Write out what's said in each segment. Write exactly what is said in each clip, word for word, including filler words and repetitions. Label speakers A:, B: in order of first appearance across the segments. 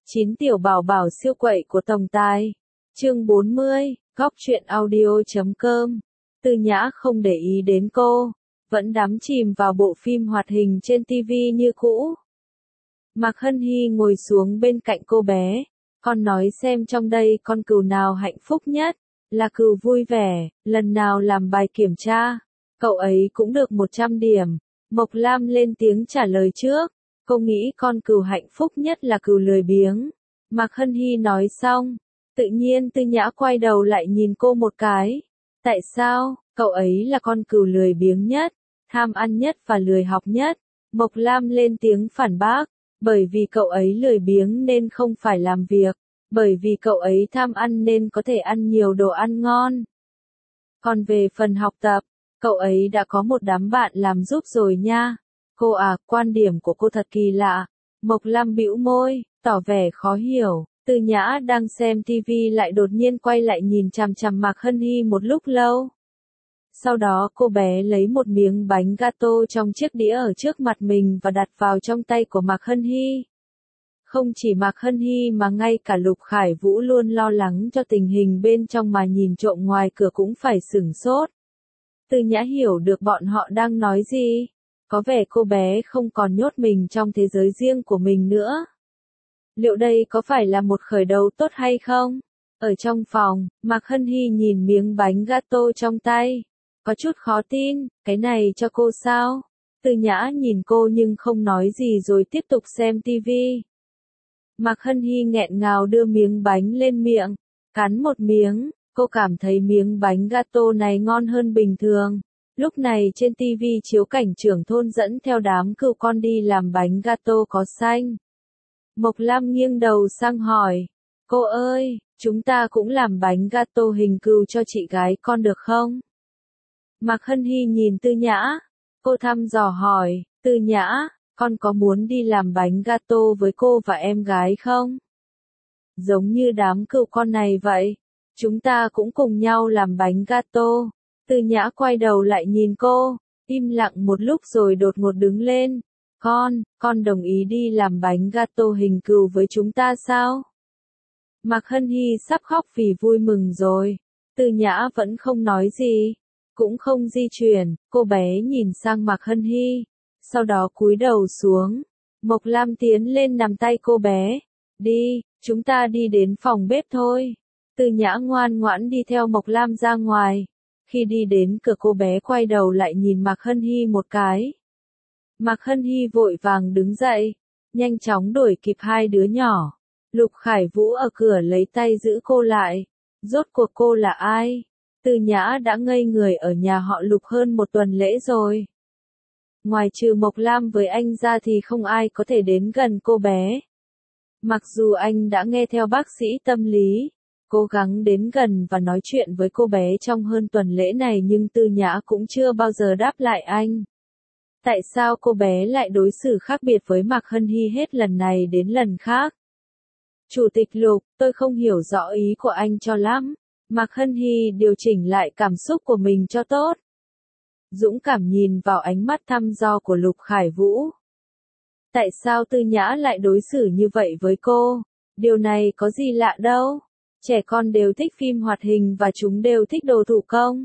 A: Chín tiểu bảo bảo siêu quậy của tổng tài. Chương bốn mươi, góc truyện audio chấm com. Tư Nhã không để ý đến cô, vẫn đắm chìm vào bộ phim hoạt hình trên ti vi như cũ. Mạc Hân Hy ngồi xuống bên cạnh cô bé, con nói xem trong đây con cừu nào hạnh phúc nhất, là cừu vui vẻ, lần nào làm bài kiểm tra, cậu ấy cũng được một trăm điểm. Mộc Lam lên tiếng trả lời trước, cô nghĩ con cừu hạnh phúc nhất là cừu lười biếng. Mạc Hân Hy nói xong, tự nhiên Tư Nhã quay đầu lại nhìn cô một cái. Tại sao? Cậu ấy là con cừu lười biếng nhất, tham ăn nhất và lười học nhất. Mộc Lam lên tiếng phản bác, bởi vì cậu ấy lười biếng nên không phải làm việc, bởi vì cậu ấy tham ăn nên có thể ăn nhiều đồ ăn ngon. Còn về phần học tập, cậu ấy đã có một đám bạn làm giúp rồi nha. Cô à, quan điểm của cô thật kỳ lạ. Mộc Lam bĩu môi, tỏ vẻ khó hiểu. Tư Nhã đang xem ti vi lại đột nhiên quay lại nhìn chằm chằm Mạc Hân Hy một lúc lâu. Sau đó cô bé lấy một miếng bánh gato trong chiếc đĩa ở trước mặt mình và đặt vào trong tay của Mạc Hân Hy. Không chỉ Mạc Hân Hy mà ngay cả Lục Khải Vũ luôn lo lắng cho tình hình bên trong mà nhìn trộm ngoài cửa cũng phải sửng sốt. Tư Nhã hiểu được bọn họ đang nói gì. Có vẻ cô bé không còn nhốt mình trong thế giới riêng của mình nữa. Liệu đây có phải là một khởi đầu tốt hay không? Ở trong phòng, Mạc Hân Hy nhìn miếng bánh gato trong tay. Có chút khó tin, cái này cho cô sao? Tư Nhã nhìn cô nhưng không nói gì rồi tiếp tục xem ti vi. Mạc Hân Hy nghẹn ngào đưa miếng bánh lên miệng, cắn một miếng, cô cảm thấy miếng bánh gato này ngon hơn bình thường. Lúc này trên ti vi chiếu cảnh trưởng thôn dẫn theo đám cừu con đi làm bánh gato có xanh. Mộc Lam nghiêng đầu sang hỏi, cô ơi, chúng ta cũng làm bánh gato hình cừu cho chị gái con được không? Mạc Hân Hy nhìn Tư Nhã, cô thăm dò hỏi, Tư Nhã, con có muốn đi làm bánh gato với cô và em gái không? Giống như đám cừu con này vậy, chúng ta cũng cùng nhau làm bánh gato. Tư Nhã quay đầu lại nhìn cô, im lặng một lúc rồi đột ngột đứng lên. Con, con đồng ý đi làm bánh gato hình cừu với chúng ta sao? Mạc Hân Hy sắp khóc vì vui mừng rồi. Tư Nhã vẫn không nói gì, cũng không di chuyển, cô bé nhìn sang Mạc Hân Hy, sau đó cúi đầu xuống. Mộc Lam tiến lên nắm tay cô bé. Đi, chúng ta đi đến phòng bếp thôi. Tư Nhã ngoan ngoãn đi theo Mộc Lam ra ngoài. Khi đi đến cửa cô bé quay đầu lại nhìn Mạc Hân Hy một cái. Mạc Hân Hy vội vàng đứng dậy, nhanh chóng đuổi kịp hai đứa nhỏ. Lục Khải Vũ ở cửa lấy tay giữ cô lại. Rốt cuộc cô là ai? Tư Nhã đã ngây người ở nhà họ Lục hơn một tuần lễ rồi. Ngoài trừ Mộc Lam với anh ra thì không ai có thể đến gần cô bé. Mặc dù anh đã nghe theo bác sĩ tâm lý, cố gắng đến gần và nói chuyện với cô bé trong hơn tuần lễ này nhưng Tư Nhã cũng chưa bao giờ đáp lại anh. Tại sao cô bé lại đối xử khác biệt với Mạc Hân Hy hết lần này đến lần khác? Chủ tịch Lục, tôi không hiểu rõ ý của anh cho lắm. Mạc Hân Hy điều chỉnh lại cảm xúc của mình cho tốt. Dũng cảm nhìn vào ánh mắt thăm dò của Lục Khải Vũ. Tại sao Tư Nhã lại đối xử như vậy với cô? Điều này có gì lạ đâu. Trẻ con đều thích phim hoạt hình và chúng đều thích đồ thủ công.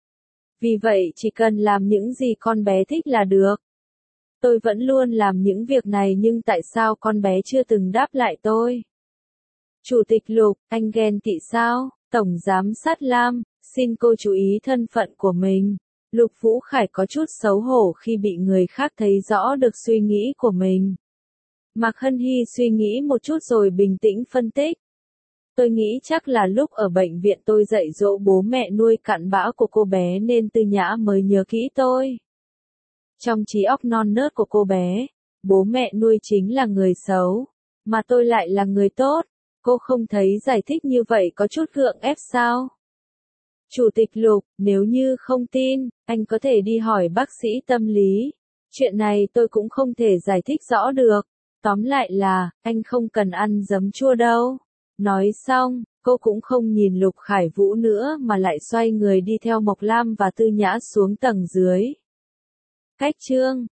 A: Vì vậy chỉ cần làm những gì con bé thích là được. Tôi vẫn luôn làm những việc này nhưng tại sao con bé chưa từng đáp lại tôi? Chủ tịch Lục, anh ghen tị sao? Tổng giám sát Lam, xin cô chú ý thân phận của mình. Lục Vũ Khải có chút xấu hổ khi bị người khác thấy rõ được suy nghĩ của mình. Mạc Hân Hy suy nghĩ một chút rồi bình tĩnh phân tích. Tôi nghĩ chắc là lúc ở bệnh viện tôi dạy dỗ bố mẹ nuôi cặn bã của cô bé nên Tư Nhã mới nhớ kỹ tôi. Trong trí óc non nớt của cô bé, bố mẹ nuôi chính là người xấu, mà tôi lại là người tốt. Cô không thấy giải thích như vậy có chút gượng ép sao? Chủ tịch Lục, nếu như không tin, anh có thể đi hỏi bác sĩ tâm lý. Chuyện này tôi cũng không thể giải thích rõ được. Tóm lại là, anh không cần ăn giấm chua đâu. Nói xong, cô cũng không nhìn Lục Khải Vũ nữa mà lại xoay người đi theo Mộc Lam và Tư Nhã xuống tầng dưới. Cách chương